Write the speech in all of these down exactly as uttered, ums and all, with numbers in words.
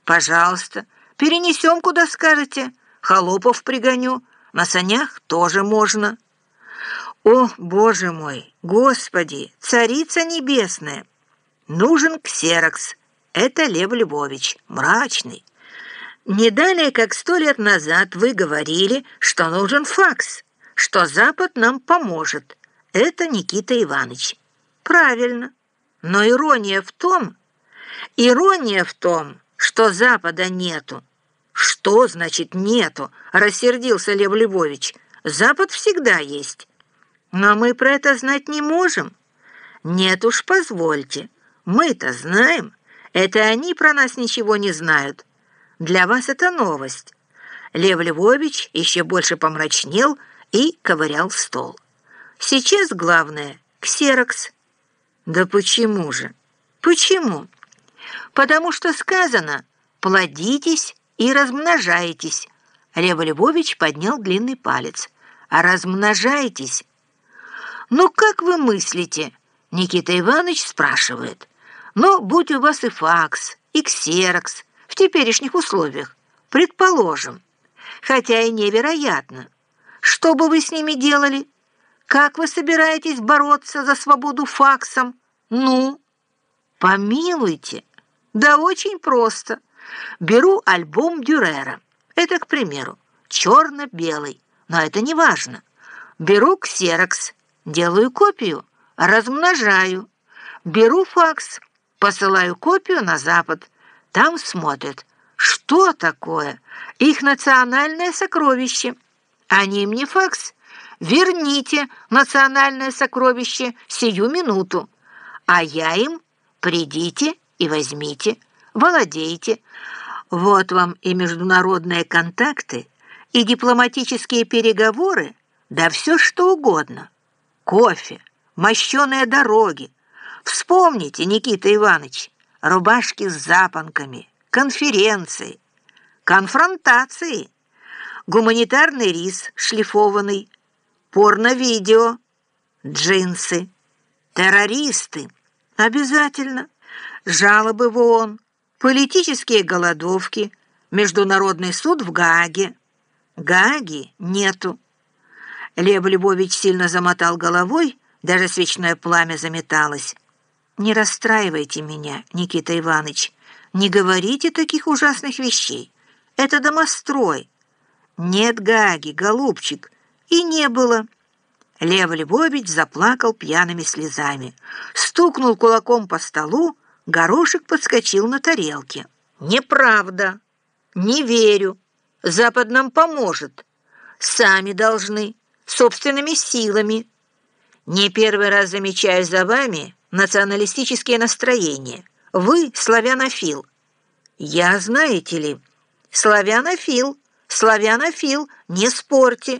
Пожалуйста, перенесем, куда скажете. Холопов пригоню. На санях тоже можно. О, Боже мой, Господи, Царица Небесная! Нужен ксерокс. Это Лев Львович, мрачный. Не далее, как сто лет назад вы говорили, что нужен факс, что Запад нам поможет. Это Никита Иванович. Правильно. Но ирония в том, ирония в том, что Запада нету. Что значит нету? Рассердился Лев Львович. Запад всегда есть. Но мы про это знать не можем. Нет уж, позвольте. Мы-то знаем. Это они про нас ничего не знают. Для вас это новость. Лев Львович еще больше помрачнел и ковырял стол. Сейчас главное — ксерокс. Да почему же? Почему? Потому что сказано «плодитесь и размножайтесь». Лев Львович поднял длинный палец. А размножайтесь. Ну, как вы мыслите? Никита Иванович спрашивает. Ну, будь у вас и факс, и ксерокс в теперешних условиях, предположим, хотя и невероятно. Что бы вы с ними делали? Как вы собираетесь бороться за свободу факсом? Ну, помилуйте. Да очень просто. Беру альбом Дюрера. Это, к примеру, черно-белый, но это не важно. Беру ксерокс, делаю копию, размножаю. Беру факс, посылаю копию на Запад. Там смотрят, что такое их национальное сокровище. Они мне факс. Верните национальное сокровище сию минуту. А я им: придите и возьмите, владейте. Вот вам и международные контакты, и дипломатические переговоры, да все что угодно. Кофе, мощеные дороги. Вспомните, Никита Иванович, рубашки с запонками, конференции, конфронтации, гуманитарный рис шлифованный, порно-видео, джинсы, террористы. Обязательно. Жалобы в ООН, политические голодовки, международный суд в Гааге. Гааги нету. Лев Львович сильно замотал головой, даже свечное пламя заметалось. Не расстраивайте меня, Никита Иванович. Не говорите таких ужасных вещей. Это домострой. Нет Гааги, голубчик, и не было. Лев Львович заплакал пьяными слезами, стукнул кулаком по столу, горошек подскочил на тарелке. Неправда. Не верю. Запад нам поможет. Сами должны, собственными силами. Не первый раз замечаю за вами националистические настроения. Вы славянофил. Я, знаете ли, славянофил, славянофил, не спорьте.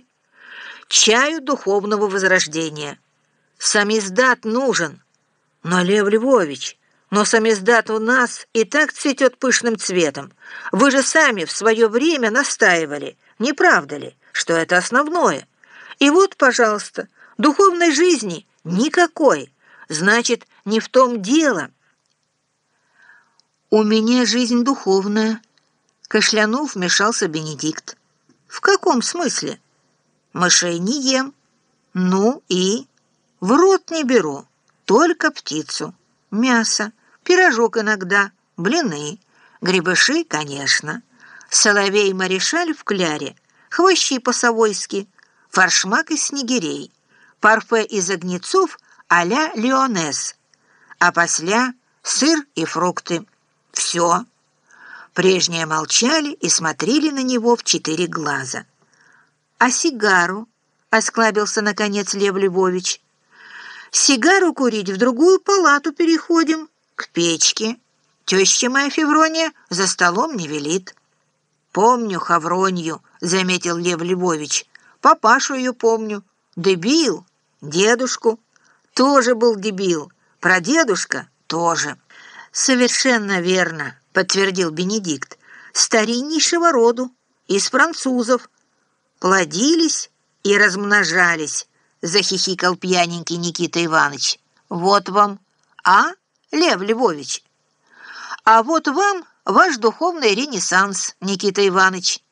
Чаю духовного возрождения. Самиздат нужен. Но, Лев Львович, но самиздат у нас и так цветет пышным цветом. Вы же сами в свое время настаивали, не правда ли, что это основное? И вот, пожалуйста, духовной жизни никакой. Значит, не в том дело. У меня жизнь духовная. Кашлянув, вмешался Бенедикт. В каком смысле? Мышей не ем. Ну и? В рот не беру. Только птицу. Мясо. Пирожок иногда. Блины. Грибыши, конечно. Соловей-марешаль в кляре. Хвощи по-совойски. Форшмак из снегирей. Парфе из огнецов а-ля леонез. А после сыр и фрукты. Все. Прежние молчали и смотрели на него в четыре глаза. «А сигару?» — осклабился, наконец, Лев Львович. «Сигару курить в другую палату переходим, к печке. Теща моя Феврония за столом не велит». «Помню Хавронью», — заметил Лев Львович. «Папашу ее помню. Дебил. Дедушку. Тоже был дебил. Прадедушка тоже». «Совершенно верно», — подтвердил Бенедикт. «Стариннейшего роду, из французов. Плодились и размножались», — захихикал пьяненький Никита Иванович. «Вот вам, а, Лев Львович? А вот вам ваш духовный ренессанс, Никита Иванович.